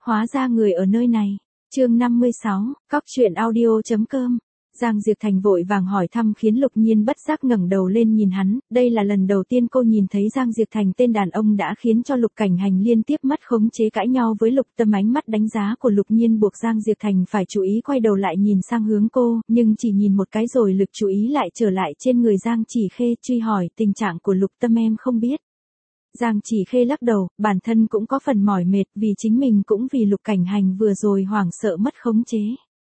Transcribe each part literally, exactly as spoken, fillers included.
hóa ra người ở nơi này. Chương năm mươi sáu, cóc truyện audio chấm com. Giang Diệp Thành vội vàng hỏi thăm khiến Lục Nhiên bất giác ngẩng đầu lên nhìn hắn, đây là lần đầu tiên cô nhìn thấy Giang Diệp Thành, tên đàn ông đã khiến cho Lục Cảnh Hành liên tiếp mất khống chế cãi nhau với Lục Tâm. Ánh mắt đánh giá của Lục Nhiên buộc Giang Diệp Thành phải chú ý quay đầu lại nhìn sang hướng cô, nhưng chỉ nhìn một cái rồi lực chú ý lại trở lại trên người Giang Chỉ Khê, truy hỏi tình trạng của Lục Tâm em không biết. Giang Chỉ Khê lắc đầu, bản thân cũng có phần mỏi mệt vì chính mình cũng vì Lục Cảnh Hành vừa rồi hoảng sợ mất khống chế.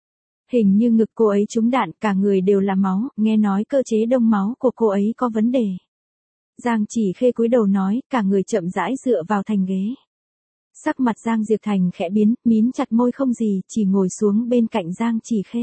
Hình như ngực cô ấy trúng đạn, cả người đều là máu, nghe nói cơ chế đông máu của cô ấy có vấn đề. Giang Chỉ Khê cúi đầu nói, cả người chậm rãi dựa vào thành ghế. Sắc mặt Giang Diệp Thành khẽ biến, mím chặt môi không gì, chỉ ngồi xuống bên cạnh Giang Chỉ Khê.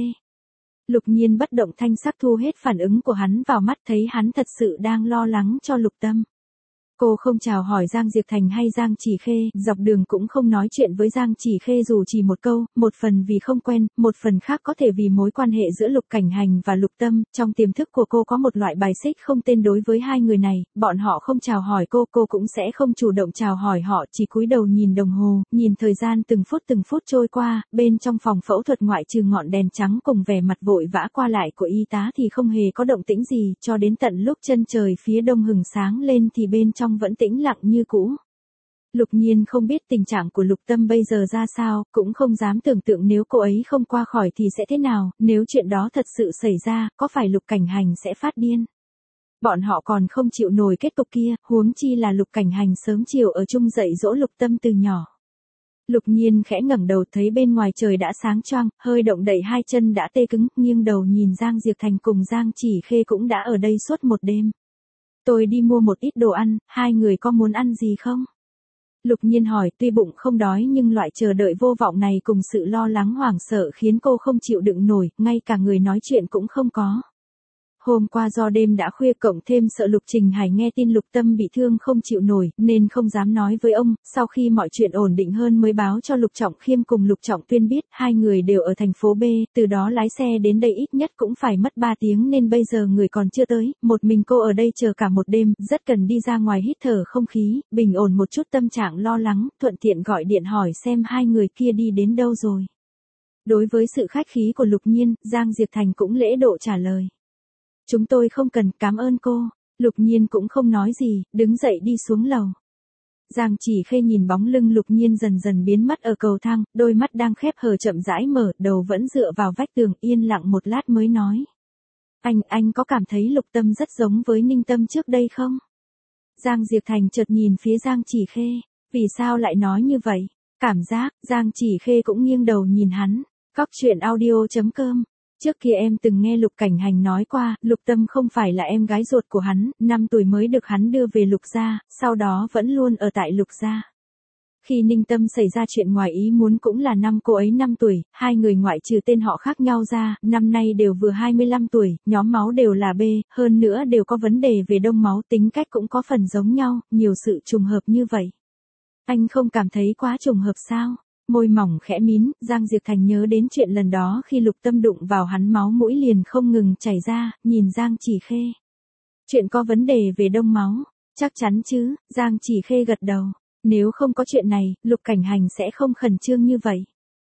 Lục Nhiên bất động thanh sắc thu hết phản ứng của hắn vào mắt, thấy hắn thật sự đang lo lắng cho Lục Tâm. Cô không chào hỏi Giang Diệp Thành hay Giang Chỉ Khê, dọc đường cũng không nói chuyện với Giang Chỉ Khê dù chỉ một câu, một phần vì không quen, một phần khác có thể vì mối quan hệ giữa Lục Cảnh Hành và Lục Tâm. Trong tiềm thức của cô có một loại bài xích không tên đối với hai người này, bọn họ không chào hỏi cô, cô cũng sẽ không chủ động chào hỏi họ, chỉ cúi đầu nhìn đồng hồ, nhìn thời gian từng phút từng phút trôi qua. Bên trong phòng phẫu thuật ngoại trừ ngọn đèn trắng cùng vẻ mặt vội vã qua lại của y tá thì không hề có động tĩnh gì, cho đến tận lúc chân trời phía đông hừng sáng lên thì bên trong vẫn tĩnh lặng như cũ. Lục Nhiên không biết tình trạng của Lục Tâm bây giờ ra sao, cũng không dám tưởng tượng nếu cô ấy không qua khỏi thì sẽ thế nào, nếu chuyện đó thật sự xảy ra, có phải Lục Cảnh Hành sẽ phát điên. Bọn họ còn không chịu nổi kết cục kia, huống chi là Lục Cảnh Hành sớm chiều ở chung dạy dỗ Lục Tâm từ nhỏ. Lục Nhiên khẽ ngẩng đầu thấy bên ngoài trời đã sáng choang, hơi động đậy hai chân đã tê cứng, nghiêng đầu nhìn Giang Diệp Thành cùng Giang Chỉ Khê cũng đã ở đây suốt một đêm. Tôi đi mua một ít đồ ăn, hai người có muốn ăn gì không? Lục Nhiên hỏi, tuy bụng không đói nhưng loại chờ đợi vô vọng này cùng sự lo lắng hoảng sợ khiến cô không chịu đựng nổi, ngay cả người nói chuyện cũng không có. Hôm qua do đêm đã khuya cộng thêm sợ Lục Trình Hải nghe tin Lục Tâm bị thương không chịu nổi, nên không dám nói với ông, sau khi mọi chuyện ổn định hơn mới báo cho Lục Trọng Khiêm cùng Lục Trọng Tuyên biết, hai người đều ở thành phố B, từ đó lái xe đến đây ít nhất cũng phải mất ba tiếng nên bây giờ người còn chưa tới, một mình cô ở đây chờ cả một đêm, rất cần đi ra ngoài hít thở không khí, bình ổn một chút tâm trạng lo lắng, thuận tiện gọi điện hỏi xem hai người kia đi đến đâu rồi. Đối với sự khách khí của Lục Nhiên, Giang Diệp Thành cũng lễ độ trả lời. Chúng tôi không cần, cảm ơn cô. Lục Nhiên cũng không nói gì, đứng dậy đi xuống lầu. Giang Chỉ Khê nhìn bóng lưng Lục Nhiên dần dần biến mất ở cầu thang, đôi mắt đang khép hờ chậm rãi mở, đầu vẫn dựa vào vách tường, yên lặng một lát mới nói. Anh, anh có cảm thấy Lục Tâm rất giống với Ninh Tâm trước đây không? Giang Diệp Thành chợt nhìn phía Giang Chỉ Khê, vì sao lại nói như vậy? Cảm giác, Giang Chỉ Khê cũng nghiêng đầu nhìn hắn, cóc truyện audio chấm com. Trước kia em từng nghe Lục Cảnh Hành nói qua, Lục Tâm không phải là em gái ruột của hắn, năm tuổi mới được hắn đưa về Lục gia, sau đó vẫn luôn ở tại Lục gia. Khi Ninh Tâm xảy ra chuyện ngoài ý muốn cũng là năm cô ấy năm tuổi, hai người ngoại trừ tên họ khác nhau ra, năm nay đều vừa hai mươi lăm tuổi, nhóm máu đều là B, hơn nữa đều có vấn đề về đông máu, tính cách cũng có phần giống nhau, nhiều sự trùng hợp như vậy. Anh không cảm thấy quá trùng hợp sao? Môi mỏng khẽ mím, Giang Diệp Thành nhớ đến chuyện lần đó khi Lục Tâm đụng vào hắn máu mũi liền không ngừng chảy ra, nhìn Giang Chỉ Khê. Chuyện có vấn đề về đông máu, chắc chắn chứ, Giang Chỉ Khê gật đầu. Nếu không có chuyện này, Lục Cảnh Hành sẽ không khẩn trương như vậy.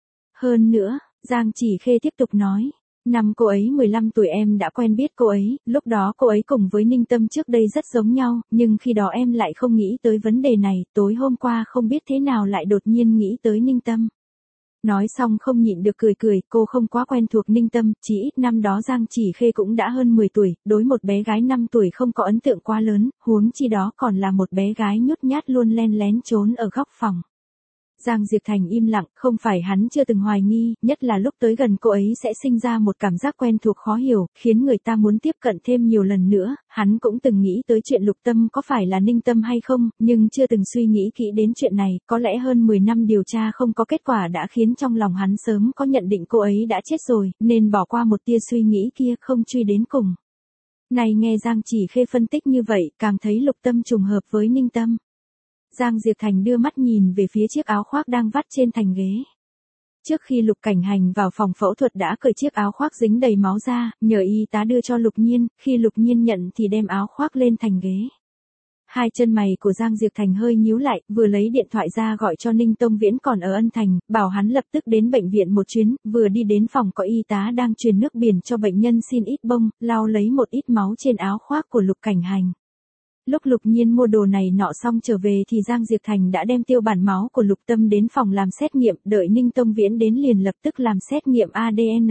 Hơn nữa, Giang Chỉ Khê tiếp tục nói. Năm cô ấy mười lăm tuổi em đã quen biết cô ấy, lúc đó cô ấy cùng với Ninh Tâm trước đây rất giống nhau, nhưng khi đó em lại không nghĩ tới vấn đề này, tối hôm qua không biết thế nào lại đột nhiên nghĩ tới Ninh Tâm. Nói xong không nhịn được cười cười, cô không quá quen thuộc Ninh Tâm, chỉ ít năm đó Giang Chỉ Khê cũng đã hơn mười tuổi, đối một bé gái năm tuổi không có ấn tượng quá lớn, huống chi đó còn là một bé gái nhút nhát luôn len lén trốn ở góc phòng. Giang Diệp Thành im lặng, không phải hắn chưa từng hoài nghi, nhất là lúc tới gần cô ấy sẽ sinh ra một cảm giác quen thuộc khó hiểu, khiến người ta muốn tiếp cận thêm nhiều lần nữa, hắn cũng từng nghĩ tới chuyện Lục Tâm có phải là Ninh Tâm hay không, nhưng chưa từng suy nghĩ kỹ đến chuyện này, có lẽ hơn mười năm điều tra không có kết quả đã khiến trong lòng hắn sớm có nhận định cô ấy đã chết rồi, nên bỏ qua một tia suy nghĩ kia không truy đến cùng. Này nghe Giang Chỉ Khê phân tích như vậy, càng thấy Lục Tâm trùng hợp với Ninh Tâm. Giang Diệp Thành đưa mắt nhìn về phía chiếc áo khoác đang vắt trên thành ghế. Trước khi Lục Cảnh Hành vào phòng phẫu thuật đã cởi chiếc áo khoác dính đầy máu ra, nhờ y tá đưa cho Lục Nhiên, khi Lục Nhiên nhận thì đem áo khoác lên thành ghế. Hai chân mày của Giang Diệp Thành hơi nhíu lại, vừa lấy điện thoại ra gọi cho Ninh Tông Viễn còn ở Ân Thành, bảo hắn lập tức đến bệnh viện một chuyến, vừa đi đến phòng có y tá đang truyền nước biển cho bệnh nhân xin ít bông, lau lấy một ít máu trên áo khoác của Lục Cảnh Hành. Lúc Lục Nhiên mua đồ này nọ xong trở về thì Giang Diệp Thành đã đem tiêu bản máu của Lục Tâm đến phòng làm xét nghiệm, đợi Ninh Tông Viễn đến liền lập tức làm xét nghiệm a đê en.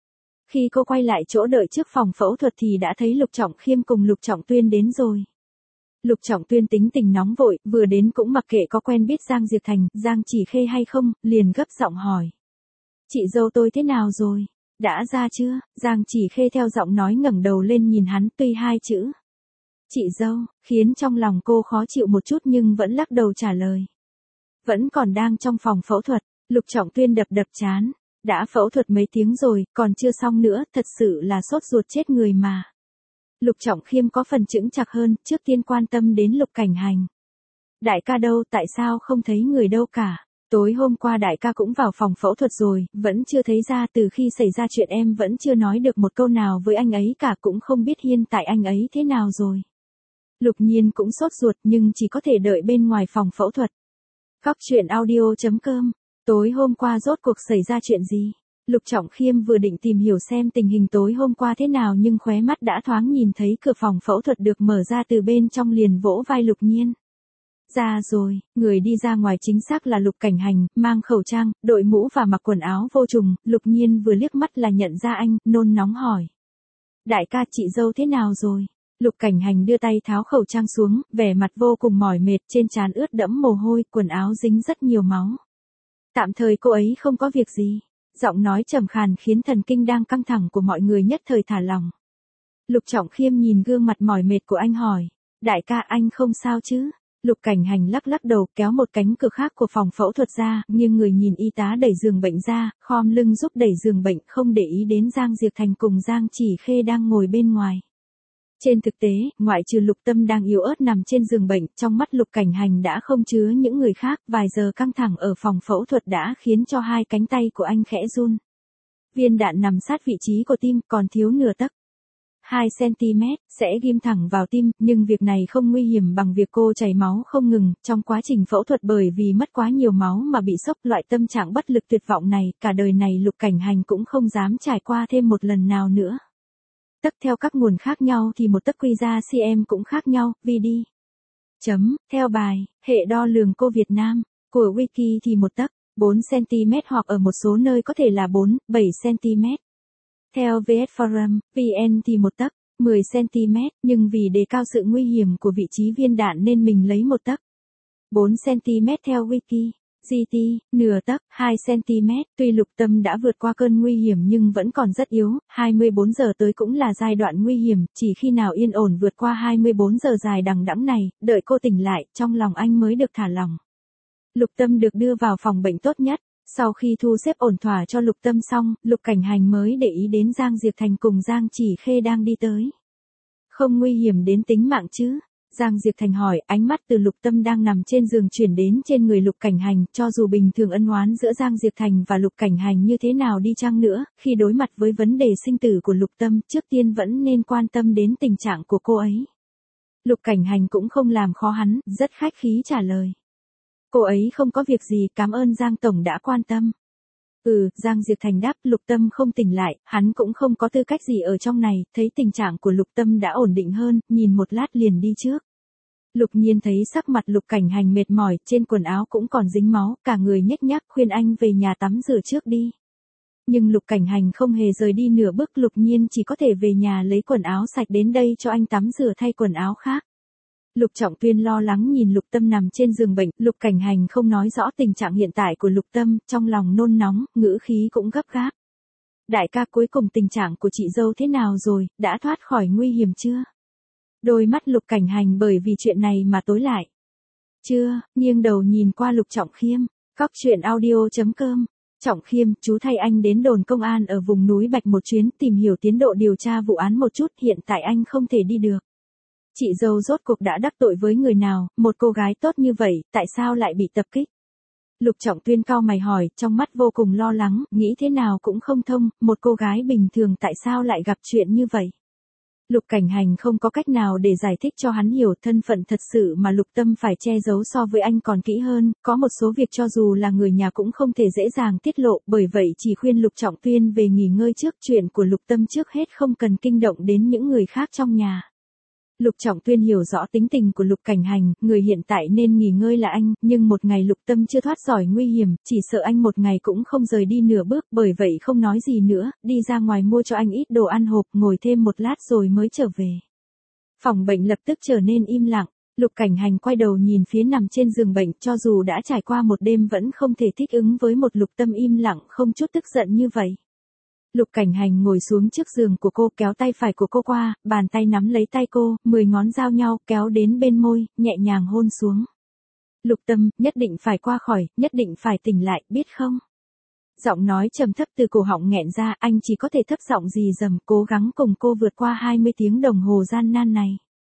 Khi cô quay lại chỗ đợi trước phòng phẫu thuật thì đã thấy Lục Trọng Khiêm cùng Lục Trọng Tuyên đến rồi. Lục Trọng Tuyên tính tình nóng vội, vừa đến cũng mặc kệ có quen biết Giang Diệp Thành, Giang Chỉ Khê hay không, liền gấp giọng hỏi. Chị dâu tôi thế nào rồi? Đã ra chưa? Giang Chỉ Khê theo giọng nói ngẩng đầu lên nhìn hắn tuy hai chữ. Chị dâu, khiến trong lòng cô khó chịu một chút nhưng vẫn lắc đầu trả lời. Vẫn còn đang trong phòng phẫu thuật, Lục Trọng Tuyên đập đập chán. Đã phẫu thuật mấy tiếng rồi, còn chưa xong nữa, thật sự là sốt ruột chết người mà. Lục Trọng Khiêm có phần chững chạc hơn, trước tiên quan tâm đến Lục Cảnh Hành. Đại ca đâu, tại sao không thấy người đâu cả? Tối hôm qua đại ca cũng vào phòng phẫu thuật rồi, vẫn chưa thấy ra, từ khi xảy ra chuyện em vẫn chưa nói được một câu nào với anh ấy cả, cũng không biết hiện tại anh ấy thế nào rồi. Lục Nhiên cũng sốt ruột nhưng chỉ có thể đợi bên ngoài phòng phẫu thuật. Góc truyện audio chấm com. Tối hôm qua rốt cuộc xảy ra chuyện gì? Lục Trọng Khiêm vừa định tìm hiểu xem tình hình tối hôm qua thế nào nhưng khóe mắt đã thoáng nhìn thấy cửa phòng phẫu thuật được mở ra từ bên trong liền vỗ vai Lục Nhiên. Ra rồi, người đi ra ngoài chính xác là Lục Cảnh Hành, mang khẩu trang, đội mũ và mặc quần áo vô trùng, Lục Nhiên vừa liếc mắt là nhận ra anh, nôn nóng hỏi. Đại ca chị dâu thế nào rồi? Lục Cảnh Hành đưa tay tháo khẩu trang xuống, vẻ mặt vô cùng mỏi mệt, trên trán ướt đẫm mồ hôi, quần áo dính rất nhiều máu. Tạm thời cô ấy không có việc gì. Giọng nói trầm khàn khiến thần kinh đang căng thẳng của mọi người nhất thời thả lỏng. Lục Trọng Khiêm nhìn gương mặt mỏi mệt của anh hỏi. Đại ca anh không sao chứ? Lục Cảnh Hành lắc lắc đầu kéo một cánh cửa khác của phòng phẫu thuật ra, nhưng người nhìn y tá đẩy giường bệnh ra, khom lưng giúp đẩy giường bệnh không để ý đến Giang Diệp Thành cùng Giang Chỉ Khê đang ngồi bên ngoài. Trên thực tế, ngoại trừ Lục Tâm đang yếu ớt nằm trên giường bệnh, trong mắt Lục Cảnh Hành đã không chứa những người khác, vài giờ căng thẳng ở phòng phẫu thuật đã khiến cho hai cánh tay của anh khẽ run. Viên đạn nằm sát vị trí của tim, còn thiếu nửa tấc. hai xăng-ti-mét, sẽ ghim thẳng vào tim, nhưng việc này không nguy hiểm bằng việc cô chảy máu không ngừng, trong quá trình phẫu thuật bởi vì mất quá nhiều máu mà bị sốc, loại tâm trạng bất lực tuyệt vọng này, cả đời này Lục Cảnh Hành cũng không dám trải qua thêm một lần nào nữa. Tấc theo các nguồn khác nhau thì một tấc quy ra cm cũng khác nhau, vì đi. Chấm, theo bài, hệ đo lường cô Việt Nam, của Wiki thì một tấc, bốn xăng-ti-mét hoặc ở một số nơi có thể là bốn, bảy xăng-ti-mét. Theo vê ét Forum, vê en thì một tấc, mười xăng-ti-mét, nhưng vì đề cao sự nguy hiểm của vị trí viên đạn nên mình lấy một tấc. bốn xăng-ti-mét theo Wiki. giê tê, nửa tấc, hai xăng-ti-mét, tuy Lục Tâm đã vượt qua cơn nguy hiểm nhưng vẫn còn rất yếu, hai mươi bốn giờ tới cũng là giai đoạn nguy hiểm, chỉ khi nào yên ổn vượt qua hai mươi bốn giờ dài đằng đẵng này, đợi cô tỉnh lại, trong lòng anh mới được thả lỏng. Lục Tâm được đưa vào phòng bệnh tốt nhất, sau khi thu xếp ổn thỏa cho Lục Tâm xong, Lục Cảnh Hành mới để ý đến Giang Diệp Thành cùng Giang Chỉ Khê đang đi tới. Không nguy hiểm đến tính mạng chứ? Giang Diệp Thành hỏi, ánh mắt từ Lục Tâm đang nằm trên giường chuyển đến trên người Lục Cảnh Hành, cho dù bình thường ân oán giữa Giang Diệp Thành và Lục Cảnh Hành như thế nào đi chăng nữa, khi đối mặt với vấn đề sinh tử của Lục Tâm, trước tiên vẫn nên quan tâm đến tình trạng của cô ấy. Lục Cảnh Hành cũng không làm khó hắn, rất khách khí trả lời. Cô ấy không có việc gì, cảm ơn Giang Tổng đã quan tâm. Ừ, Giang Diệp Thành đáp, Lục Tâm không tỉnh lại, hắn cũng không có tư cách gì ở trong này, thấy tình trạng của Lục Tâm đã ổn định hơn, nhìn một lát liền đi trước. Lục Nhiên thấy sắc mặt Lục Cảnh Hành mệt mỏi, trên quần áo cũng còn dính máu, cả người nhếch nhác khuyên anh về nhà tắm rửa trước đi. Nhưng Lục Cảnh Hành không hề rời đi nửa bước, Lục Nhiên chỉ có thể về nhà lấy quần áo sạch đến đây cho anh tắm rửa thay quần áo khác. Lục Trọng Tuyên lo lắng nhìn Lục Tâm nằm trên giường bệnh, Lục Cảnh Hành không nói rõ tình trạng hiện tại của Lục Tâm, trong lòng nôn nóng, ngữ khí cũng gấp gáp. Đại ca, cuối cùng tình trạng của chị dâu thế nào rồi, đã thoát khỏi nguy hiểm chưa? Đôi mắt Lục Cảnh Hành bởi vì chuyện này mà tối lại. Chưa, nghiêng đầu nhìn qua Lục Trọng Khiêm, góc truyện audio chấm com. Trọng Khiêm, chú thay anh đến đồn công an ở vùng núi Bạch một chuyến tìm hiểu tiến độ điều tra vụ án một chút, hiện tại anh không thể đi được. Chị dâu rốt cuộc đã đắc tội với người nào, một cô gái tốt như vậy, tại sao lại bị tập kích? Lục Trọng Tuyên cau mày hỏi, trong mắt vô cùng lo lắng, nghĩ thế nào cũng không thông, một cô gái bình thường tại sao lại gặp chuyện như vậy? Lục Cảnh Hành không có cách nào để giải thích cho hắn hiểu thân phận thật sự mà Lục Tâm phải che giấu so với anh còn kỹ hơn, có một số việc cho dù là người nhà cũng không thể dễ dàng tiết lộ, bởi vậy chỉ khuyên Lục Trọng Tuyên về nghỉ ngơi trước, chuyện của Lục Tâm trước hết không cần kinh động đến những người khác trong nhà. Lục Trọng Tuyên hiểu rõ tính tình của Lục Cảnh Hành, người hiện tại nên nghỉ ngơi là anh, nhưng một ngày Lục Tâm chưa thoát khỏi nguy hiểm, chỉ sợ anh một ngày cũng không rời đi nửa bước, bởi vậy không nói gì nữa, đi ra ngoài mua cho anh ít đồ ăn hộp, ngồi thêm một lát rồi mới trở về. Phòng bệnh lập tức trở nên im lặng, Lục Cảnh Hành quay đầu nhìn phía nằm trên giường bệnh, cho dù đã trải qua một đêm vẫn không thể thích ứng với một Lục Tâm im lặng không chút tức giận như vậy. Lục Cảnh Hành ngồi xuống trước giường của cô, kéo tay phải của cô qua, bàn tay nắm lấy tay cô, mười ngón giao nhau, kéo đến bên môi, nhẹ nhàng hôn xuống. Lục Tâm, nhất định phải qua khỏi, nhất định phải tỉnh lại, biết không? Giọng nói trầm thấp từ cổ họng nghẹn ra, anh chỉ có thể thấp giọng rì rầm, cố gắng cùng cô vượt qua hai mươi tiếng đồng hồ gian nan này.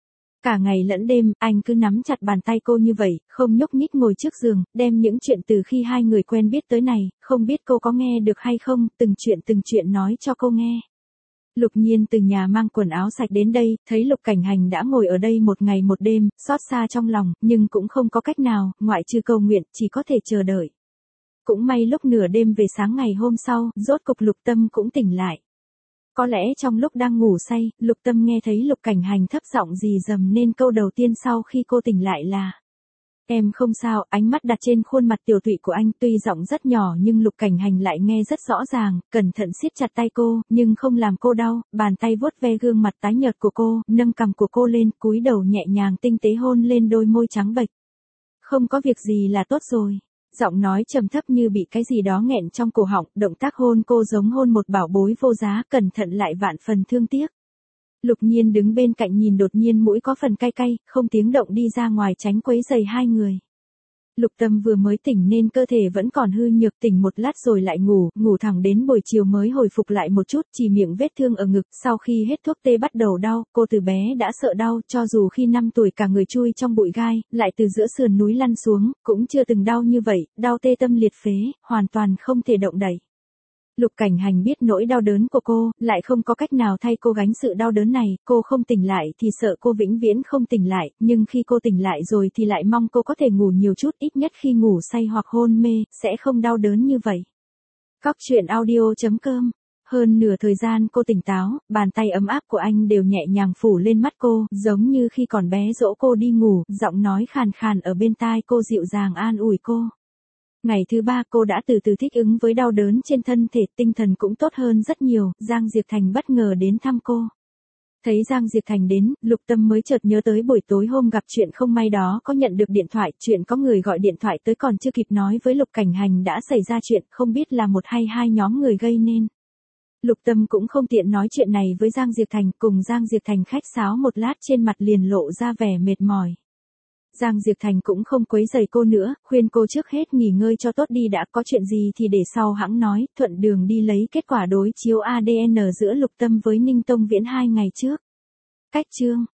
Cả ngày lẫn đêm, anh cứ nắm chặt bàn tay cô như vậy, không nhúc nhích ngồi trước giường, đem những chuyện từ khi hai người quen biết tới này, không biết cô có nghe được hay không, từng chuyện từng chuyện nói cho cô nghe. Lục Nhiên từ nhà mang quần áo sạch đến đây, thấy Lục Cảnh Hành đã ngồi ở đây một ngày một đêm, xót xa trong lòng, nhưng cũng không có cách nào, ngoại trừ cầu nguyện, chỉ có thể chờ đợi. Cũng may lúc nửa đêm về sáng ngày hôm sau, rốt cục Lục Tâm cũng tỉnh lại. Có lẽ trong lúc đang ngủ say, Lục Tâm nghe thấy Lục Cảnh Hành thấp giọng rì rầm nên câu đầu tiên sau khi cô tỉnh lại là: "Em không sao." Ánh mắt đặt trên khuôn mặt tiểu tụy của anh, tuy giọng rất nhỏ nhưng Lục Cảnh Hành lại nghe rất rõ ràng, cẩn thận siết chặt tay cô, nhưng không làm cô đau, bàn tay vuốt ve gương mặt tái nhợt của cô, nâng cằm của cô lên, cúi đầu nhẹ nhàng tinh tế hôn lên đôi môi trắng bệch. "Không có việc gì là tốt rồi." Giọng nói trầm thấp như bị cái gì đó nghẹn trong cổ họng, động tác hôn cô giống hôn một bảo bối vô giá, cẩn thận lại vạn phần thương tiếc. Lục Nhiên đứng bên cạnh nhìn đột nhiên mũi có phần cay cay, không tiếng động đi ra ngoài tránh quấy rầy hai người. Lục Tâm vừa mới tỉnh nên cơ thể vẫn còn hư nhược, tỉnh một lát rồi lại ngủ, ngủ thẳng đến buổi chiều mới hồi phục lại một chút, chỉ miệng vết thương ở ngực, sau khi hết thuốc tê bắt đầu đau, cô từ bé đã sợ đau, cho dù khi năm tuổi cả người chui trong bụi gai, lại từ giữa sườn núi lăn xuống, cũng chưa từng đau như vậy, đau tê tâm liệt phế, hoàn toàn không thể động đậy. Lục Cảnh Hành biết nỗi đau đớn của cô, lại không có cách nào thay cô gánh sự đau đớn này, cô không tỉnh lại thì sợ cô vĩnh viễn không tỉnh lại, nhưng khi cô tỉnh lại rồi thì lại mong cô có thể ngủ nhiều chút, ít nhất khi ngủ say hoặc hôn mê, sẽ không đau đớn như vậy. Cóc truyện audio chấm com. Hơn nửa thời gian cô tỉnh táo, bàn tay ấm áp của anh đều nhẹ nhàng phủ lên mắt cô, giống như khi còn bé dỗ cô đi ngủ, giọng nói khàn khàn ở bên tai cô dịu dàng an ủi cô. Ngày thứ ba cô đã từ từ thích ứng với đau đớn trên thân thể, tinh thần cũng tốt hơn rất nhiều, Giang Diệp Thành bất ngờ đến thăm cô. Thấy Giang Diệp Thành đến, Lục Tâm mới chợt nhớ tới buổi tối hôm gặp chuyện không may đó, có nhận được điện thoại, chuyện có người gọi điện thoại tới còn chưa kịp nói với Lục Cảnh Hành đã xảy ra chuyện, không biết là một hay hai nhóm người gây nên. Lục Tâm cũng không tiện nói chuyện này với Giang Diệp Thành, cùng Giang Diệp Thành khách sáo một lát trên mặt liền lộ ra vẻ mệt mỏi. Giang Diệp Thành cũng không quấy rầy cô nữa, khuyên cô trước hết nghỉ ngơi cho tốt đi đã, có chuyện gì thì để sau hẵng nói, thuận đường đi lấy kết quả đối chiếu a đê en giữa Lục Tâm với Ninh Tông Viễn hai ngày trước. Cách chương